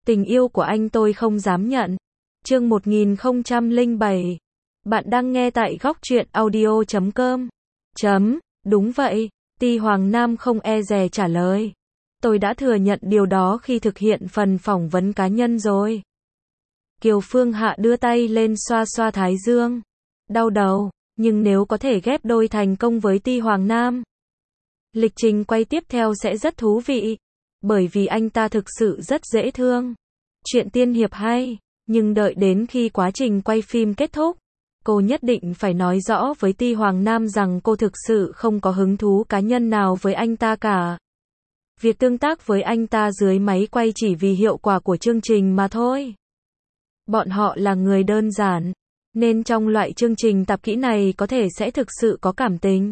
Tình yêu của anh tôi không dám nhận. Chương 1007. Bạn đang nghe tại góc truyện audio.com. Đúng vậy, Ti Hoàng Nam không e dè trả lời. Tôi đã thừa nhận điều đó khi thực hiện phần phỏng vấn cá nhân rồi. Kiều Phương Hạ đưa tay lên xoa xoa thái dương. Đau đầu, nhưng nếu có thể ghép đôi thành công với Ti Hoàng Nam, lịch trình quay tiếp theo sẽ rất thú vị. Bởi vì anh ta thực sự rất dễ thương. Chuyện tiên hiệp hay, nhưng đợi đến khi quá trình quay phim kết thúc, cô nhất định phải nói rõ với Ti Hoàng Nam rằng cô thực sự không có hứng thú cá nhân nào với anh ta cả. Việc tương tác với anh ta dưới máy quay chỉ vì hiệu quả của chương trình mà thôi. Bọn họ là người đơn giản, nên trong loại chương trình tạp kỹ này có thể sẽ thực sự có cảm tình.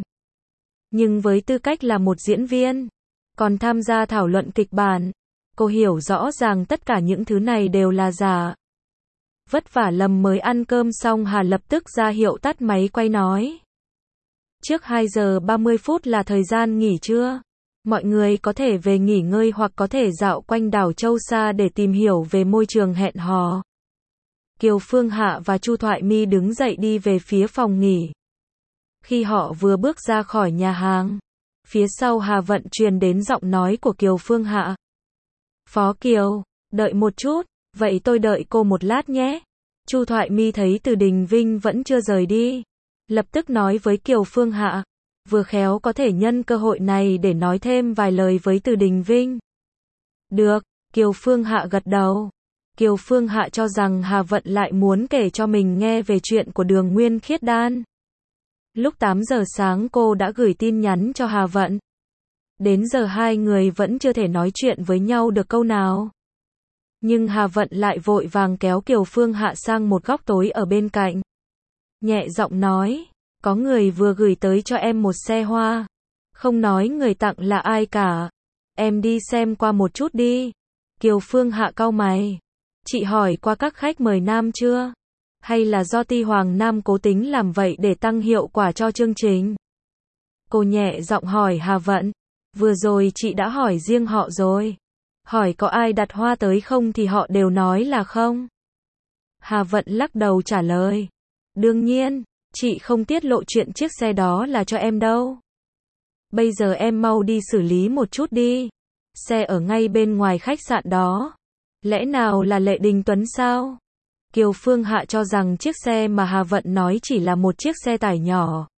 Nhưng với tư cách là một diễn viên, còn tham gia thảo luận kịch bản, cô hiểu rõ ràng tất cả những thứ này đều là giả. Vất vả lắm mới ăn cơm xong, Hà lập tức ra hiệu tắt máy quay nói. Trước 2 giờ 30 phút là thời gian nghỉ trưa. Mọi người có thể về nghỉ ngơi hoặc có thể dạo quanh đảo Châu Sa để tìm hiểu về môi trường hẹn hò. Kiều Phương Hạ và Chu Thoại My đứng dậy đi về phía phòng nghỉ. Khi họ vừa bước ra khỏi nhà hàng, phía sau Hà Vận truyền đến giọng nói của Kiều Phương Hạ. Phó Kiều, đợi một chút, vậy tôi đợi cô một lát nhé. Chu Thoại My thấy Từ Đình Vinh vẫn chưa rời đi, lập tức nói với Kiều Phương Hạ, vừa khéo có thể nhân cơ hội này để nói thêm vài lời với Từ Đình Vinh. Được, Kiều Phương Hạ gật đầu. Kiều Phương Hạ cho rằng Hà Vận lại muốn kể cho mình nghe về chuyện của Đường Nguyên Khiết Đan. Lúc 8 giờ sáng cô đã gửi tin nhắn cho Hà Vận. Đến giờ hai người vẫn chưa thể nói chuyện với nhau được câu nào. Nhưng Hà Vận lại vội vàng kéo Kiều Phương Hạ sang một góc tối ở bên cạnh. Nhẹ giọng nói, có người vừa gửi tới cho em một xe hoa. Không nói người tặng là ai cả. Em đi xem qua một chút đi. Kiều Phương Hạ cau mày. Chị hỏi qua các khách mời nam chưa? Hay là do Ti Hoàng Nam cố tính làm vậy để tăng hiệu quả cho chương trình? Cô nhẹ giọng hỏi Hà Vận. Vừa rồi chị đã hỏi riêng họ rồi. Hỏi có ai đặt hoa tới không thì họ đều nói là không. Hà Vận lắc đầu trả lời. Đương nhiên, chị không tiết lộ chuyện chiếc xe đó là cho em đâu. Bây giờ em mau đi xử lý một chút đi. Xe ở ngay bên ngoài khách sạn đó. Lẽ nào là Lệ Đình Tuấn sao? Kiều Phương Hạ cho rằng chiếc xe mà Hà Vận nói chỉ là một chiếc xe tải nhỏ.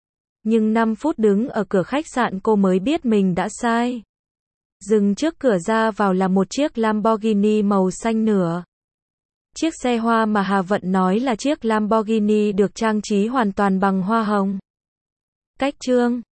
Nhưng 5 phút đứng ở cửa khách sạn cô mới biết mình đã sai. Dừng trước cửa ra vào là một chiếc Lamborghini màu xanh nửa. Chiếc xe hoa mà Hà Vận nói là chiếc Lamborghini được trang trí hoàn toàn bằng hoa hồng. Cách trương,